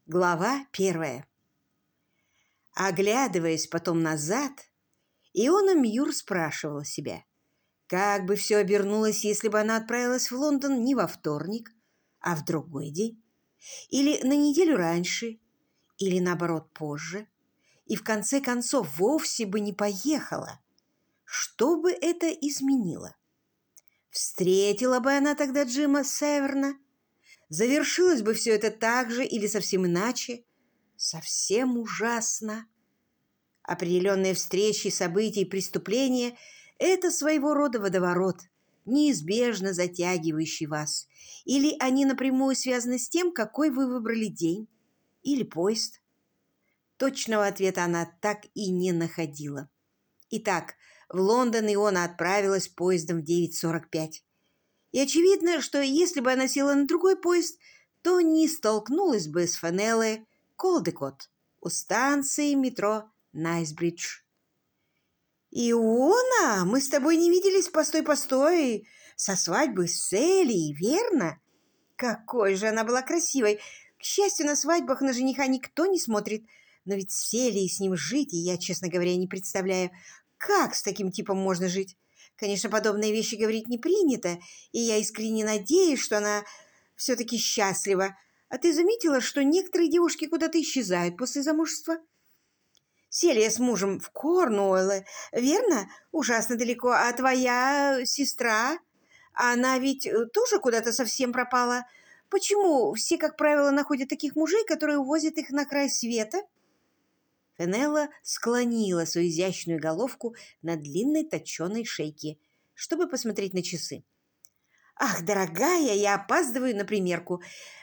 Глава 1. Оглядываясь потом назад, Иона Мьюр спрашивала себя, как бы все обернулось, если бы она отправилась в Лондон не во вторник, а в другой день, или на неделю раньше, или, наоборот, позже, и в конце концов вовсе бы не поехала. Что бы это изменило? Встретила бы она тогда Джима Северна? Завершилось бы все это так же или совсем иначе? Совсем ужасно. Определенные встречи, события и преступления – это своего рода водоворот, неизбежно затягивающий вас. Или они напрямую связаны с тем, какой вы выбрали день или поезд. Точного ответа она так и не находила. Итак, в Лондон Иона отправилась поездом в 9:45. И очевидно, что если бы она села на другой поезд, то не столкнулась бы с Фенеллой Колдекот у станции метро Найсбридж. «Иона, мы с тобой не виделись, постой, со свадьбы с Селией, верно? Какой же она была красивой! К счастью, на свадьбах на жениха никто не смотрит, но ведь с Селией с ним жить, и я, честно говоря, не представляю, как с таким типом можно жить. Конечно, подобные вещи говорить не принято, и я искренне надеюсь, что она все-таки счастлива. А ты заметила, что некоторые девушки куда-то исчезают после замужества? Селия с мужем в Корнуолле, верно? Ужасно далеко. А твоя сестра? Она ведь тоже куда-то совсем пропала. Почему все, как правило, находят таких мужей, которые увозят их на край света?» Фенелла склонила свою изящную головку на длинной точеной шейке, чтобы посмотреть на часы. «Ах, дорогая, я опаздываю на примерку.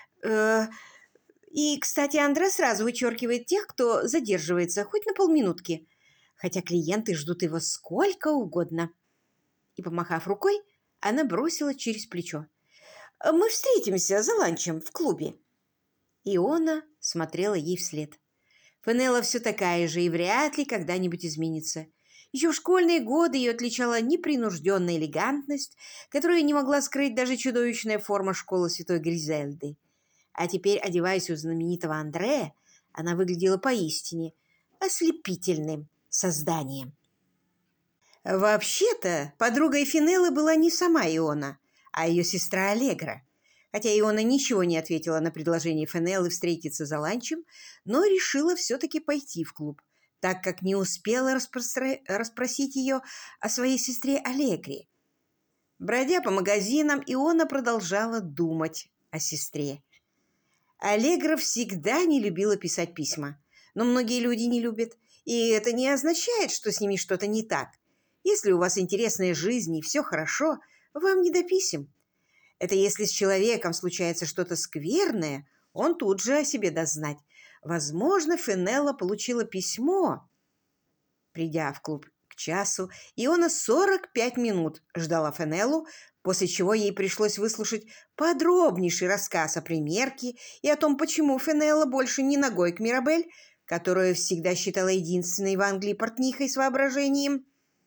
И, кстати, Андре сразу вычеркивает тех, кто задерживается, хоть на полминутки, хотя клиенты ждут его сколько угодно». И, помахав рукой, она бросила через плечо: «Мы встретимся за ланчем в клубе». Иона смотрела ей вслед. Фенелла все такая же и вряд ли когда-нибудь изменится. Еще в школьные годы ее отличала непринужденная элегантность, которую не могла скрыть даже чудовищная форма школы Святой Гризельды. А теперь, одеваясь у знаменитого Андре, она выглядела поистине ослепительным созданием. Вообще-то, подругой Фенеллы была не сама Иона, а ее сестра Аллегра. Хотя Иона ничего не ответила на предложение Фенеллы встретиться за ланчем, но решила все-таки пойти в клуб, так как не успела расспросить ее о своей сестре Аллегре. Бродя по магазинам, Иона продолжала думать о сестре. Аллегра всегда не любила писать письма, но многие люди не любят, и это не означает, что с ними что-то не так. Если у вас интересная жизнь и все хорошо, вам не до писем. Это если с человеком случается что-то скверное, он тут же о себе даст знать. Возможно, Фенелла получила письмо. Придя в клуб к часу, Иона 45 минут ждала Фенеллу, после чего ей пришлось выслушать подробнейший рассказ о примерке и о том, почему Фенелла больше не ногой к Мирабель, которую всегда считала единственной в Англии портнихой с воображением.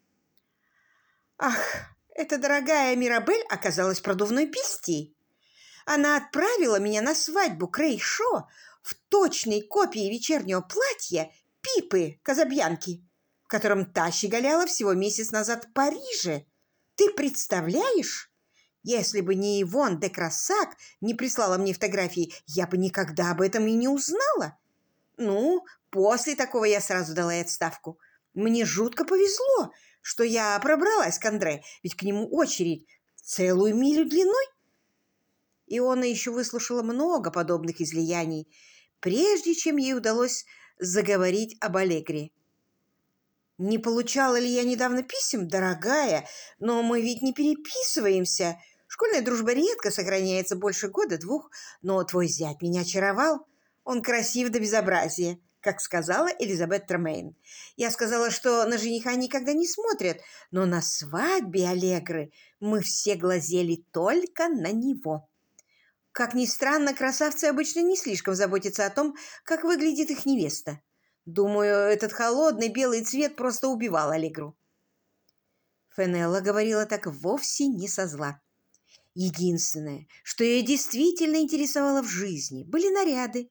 Ах, эта дорогая Мирабель оказалась продувной бестией. Она отправила меня на свадьбу Крейшо в точной копии вечернего платья Пипы Казабьянки, в котором та щеголяла всего месяц назад в Париже. Ты представляешь? Если бы не Ивон де Красак не прислала мне фотографии, я бы никогда об этом и не узнала. Ну, после такого я сразу дала ей отставку. Мне жутко повезло, что я пробралась к Андре, ведь к нему очередь целую милю длиной. Иона еще выслушала много подобных излияний, прежде чем ей удалось заговорить об Аллегре. «Не получала ли я недавно писем, дорогая? Но мы ведь не переписываемся. Школьная дружба редко сохраняется больше года-двух, но твой зять меня очаровал. Он красив до безобразия», как сказала Элизабет Тремейн. Я сказала, что на жениха никогда не смотрят, но на свадьбе Аллегры мы все глазели только на него. Как ни странно, красавцы обычно не слишком заботятся о том, как выглядит их невеста. Думаю, этот холодный белый цвет просто убивал Аллегру. Фенелла говорила так вовсе не со зла. Единственное, что ее действительно интересовало в жизни, были наряды.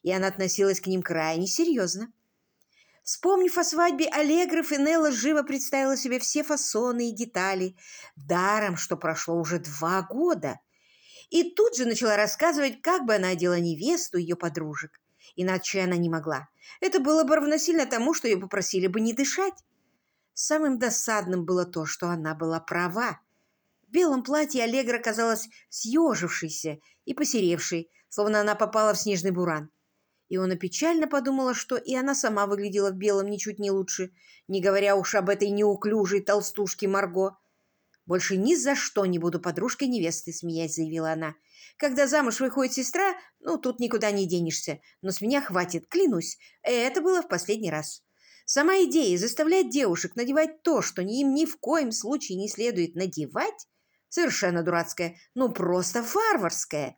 и она относилась к ним крайне серьезно. Вспомнив о свадьбе Аллегры, Фенелла живо представила себе все фасоны и детали, даром, что прошло уже 2 года. И тут же начала рассказывать, как бы она одела невесту ее подружек. Иначе она не могла. Это было бы равносильно тому, что ее попросили бы не дышать. Самым досадным было то, что она была права. В белом платье Аллегра казалась съежившейся и посеревшей, словно она попала в снежный буран. Иона печально подумала, что и она сама выглядела в белом ничуть не лучше, не говоря уж об этой неуклюжей толстушке Марго. «Больше ни за что не буду подружкой невесты», — смеясь заявила она. «Когда замуж выходит сестра, тут никуда не денешься. Но с меня хватит, клянусь. Это было в последний раз». Сама идея заставлять девушек надевать то, что им ни в коем случае не следует надевать, совершенно дурацкая, просто варварская.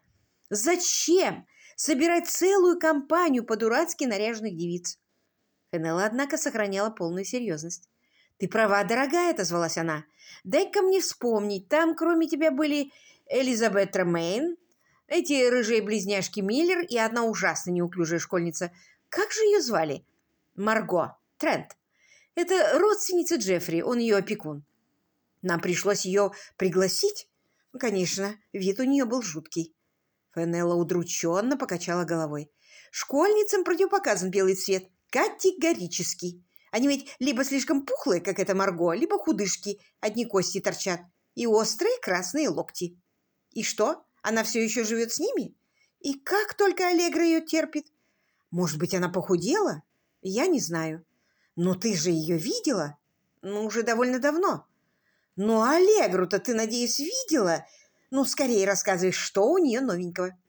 Зачем собирать целую компанию по-дурацки наряженных девиц? Фенелла, однако, сохраняла полную серьезность. «Ты права, дорогая», — отозвалась она. «Дай-ка мне вспомнить. Там, кроме тебя, были Элизабет Ромейн, эти рыжие близняшки Миллер и одна ужасно неуклюжая школьница. Как же ее звали?» «Марго Трент. Это родственница Джеффри, он ее опекун. Нам пришлось ее пригласить. Конечно, вид у нее был жуткий». Фенелла удрученно покачала головой. «Школьницам противопоказан белый цвет. Категорически. Они ведь либо слишком пухлые, как эта Марго, либо худышки, одни кости торчат, и острые красные локти. И что, она все еще живет с ними? И как только Аллегра ее терпит? Может быть, она похудела? Я не знаю. Но ты же ее видела? Уже довольно давно. Ну, Аллегру-то ты, надеюсь, видела? Скорее рассказывай, что у нее новенького».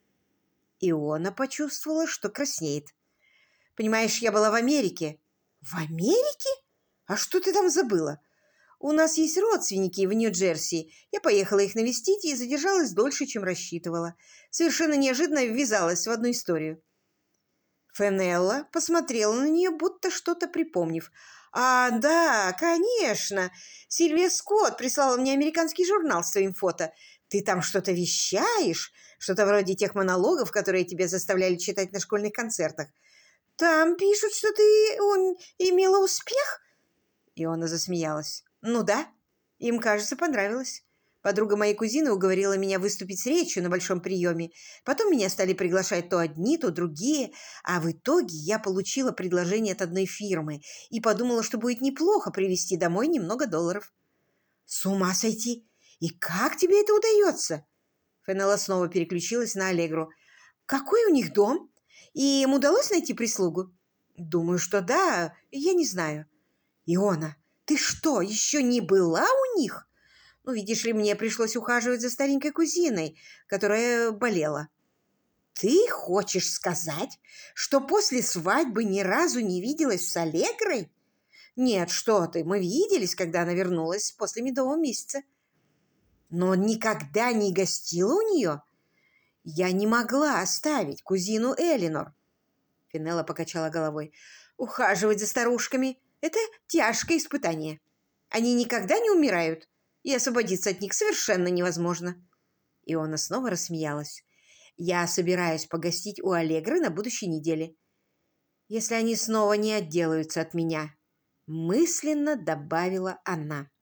Иона почувствовала, что краснеет. «Понимаешь, я была в Америке». «В Америке? А что ты там забыла? У нас есть родственники в Нью-Джерси. Я поехала их навестить и задержалась дольше, чем рассчитывала. Совершенно неожиданно ввязалась в одну историю». Фенелла посмотрела на нее, будто что-то припомнив. «А, да, конечно. Сильвия Скотт прислала мне американский журнал с твоим фото. Ты там что-то вещаешь? Что-то вроде тех монологов, которые тебя заставляли читать на школьных концертах. Там пишут, что ты имела успех?» Иона засмеялась. «Ну да, им, кажется, понравилось. Подруга моей кузины уговорила меня выступить с речью на большом приеме. Потом меня стали приглашать то одни, то другие. А в итоге я получила предложение от одной фирмы и подумала, что будет неплохо привезти домой немного долларов». «С ума сойти! И как тебе это удается?» Фенелла снова переключилась на Аллегру. «Какой у них дом? И им удалось найти прислугу?» «Думаю, что да. Я не знаю». «Иона, ты что, еще не была у них?» «Видишь ли, мне пришлось ухаживать за старенькой кузиной, которая болела». «Ты хочешь сказать, что после свадьбы ни разу не виделась с Аллегрой?» «Нет, что ты, мы виделись, когда она вернулась после медового месяца». «Но никогда не гостила у нее?» «Я не могла оставить кузину Элинор». Фенелла покачала головой. «Ухаживать за старушками – это тяжкое испытание. Они никогда не умирают, и освободиться от них совершенно невозможно». Иона снова рассмеялась. «Я собираюсь погостить у Аллегры на будущей неделе, если они снова не отделаются от меня», – мысленно добавила она.